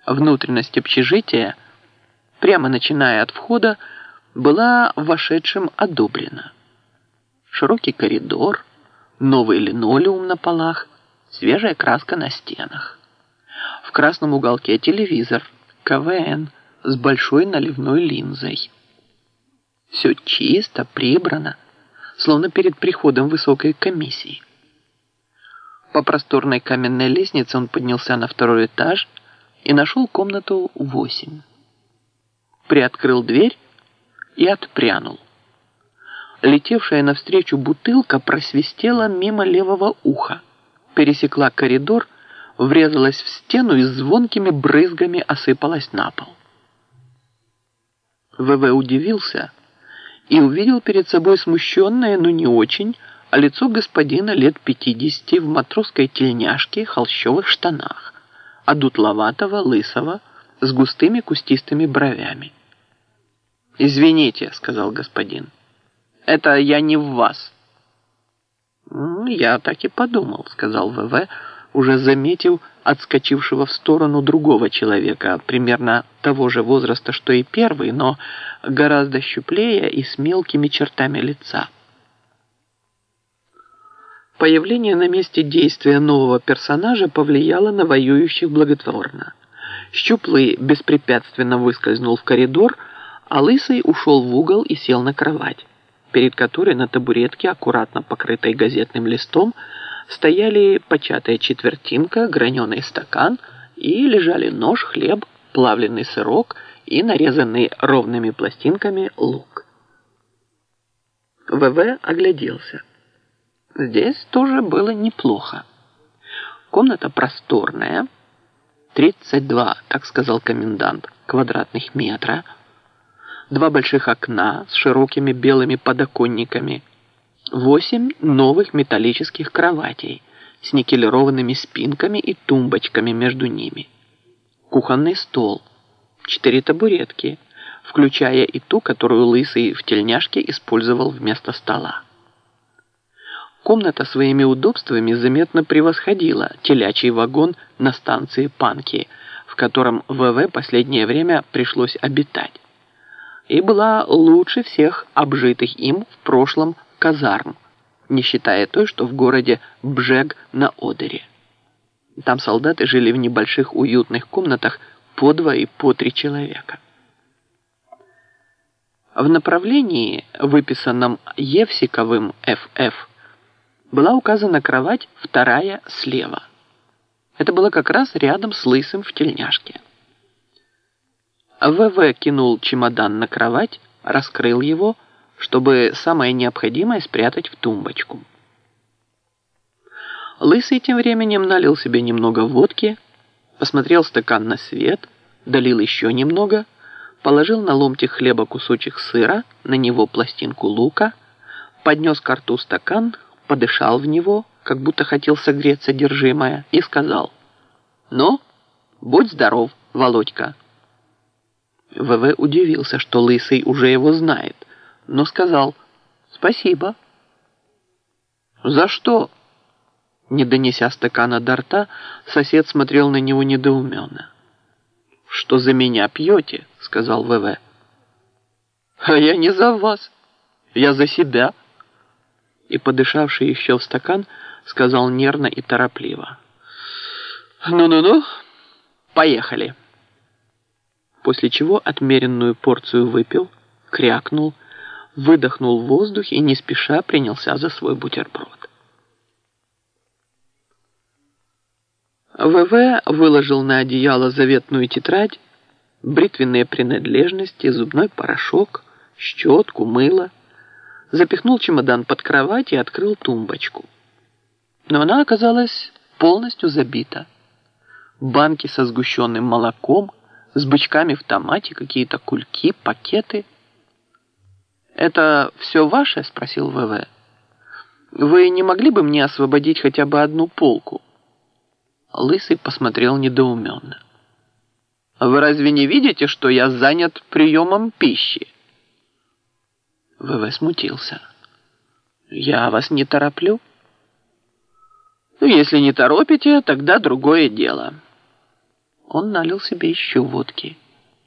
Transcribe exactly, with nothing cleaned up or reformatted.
Внутренность общежития, прямо начиная от входа, была вошедшим одобрена. Широкий коридор, новый линолеум на полах, свежая краска на стенах. В красном уголке телевизор, КВН с большой наливной линзой. Все чисто, прибрано, словно перед приходом высокой комиссии. По просторной каменной лестнице он поднялся на второй этаж и нашел комнату восемь. Приоткрыл дверь и отпрянул. Летевшая навстречу бутылка просвистела мимо левого уха, пересекла коридор, врезалась в стену и звонкими брызгами осыпалась на пол. ВВ удивился и увидел перед собой смущенное, но не очень, а лицо господина лет пятидесяти в матросской тельняшке и холщовых штанах, одутловатого, лысого, с густыми кустистыми бровями. «Извините», — сказал господин, — «это я не в вас». «Я так и подумал», — сказал ВВ, уже заметив отскочившего в сторону другого человека, примерно того же возраста, что и первый, но гораздо щуплее и с мелкими чертами лица. Появление на месте действия нового персонажа повлияло на воюющих благотворно. Щуплый беспрепятственно выскользнул в коридор, а Лысый ушел в угол и сел на кровать, перед которой на табуретке, аккуратно покрытой газетным листом, стояли початая четвертинка, граненый стакан и лежали нож, хлеб, плавленый сырок и нарезанный ровными пластинками лук. ВВ огляделся. Здесь тоже было неплохо. Комната просторная, тридцать два, так сказал комендант, квадратных метра, два больших окна с широкими белыми подоконниками, восемь новых металлических кроватей с никелированными спинками и тумбочками между ними, кухонный стол, четыре табуретки, включая и ту, которую Лысый в тельняшке использовал вместо стола. Комната своими удобствами заметно превосходила телячий вагон на станции Панки, в котором ВВ последнее время пришлось обитать, и была лучше всех обжитых им в прошлом казарм, не считая той, что в городе Бжег на Одере. Там солдаты жили в небольших уютных комнатах по два и по три человека. В направлении, выписанном Евсиковым ФФ, была указана кровать вторая слева. Это было как раз рядом с Лысым в тельняшке. ВВ кинул чемодан на кровать, раскрыл его, чтобы самое необходимое спрятать в тумбочку. Лысый тем временем налил себе немного водки, посмотрел стакан на свет, долил еще немного, положил на ломтик хлеба кусочек сыра, на него пластинку лука, поднес ко рту стакан, подышал в него, как будто хотел согреть содержимое, и сказал: «Ну, будь здоров, Володька». ВВ удивился, что Лысый уже его знает, но сказал: «Спасибо». «За что?» Не донеся стакана до рта, сосед смотрел на него недоуменно. «Что за меня пьете?» — сказал ВВ. «А я не за вас, я за себя». И, подышавший еще в стакан, сказал нервно и торопливо: «Ну-ну-ну, поехали». После чего отмеренную порцию выпил, крякнул, выдохнул воздух и не спеша принялся за свой бутерброд. ВВ выложил на одеяло заветную тетрадь, бритвенные принадлежности, зубной порошок, щетку, мыло, запихнул чемодан под кровать и открыл тумбочку. Но она оказалась полностью забита. Банки со сгущенным молоком, с бычками в томате, какие-то кульки, пакеты. «Это все ваше?» – спросил ВВ. «Вы не могли бы мне освободить хотя бы одну полку?» Лысый посмотрел недоуменно. «Вы разве не видите, что я занят приемом пищи?» ВВ смутился. «Я вас не тороплю?» «Ну, если не торопите, тогда другое дело». Он налил себе еще водки.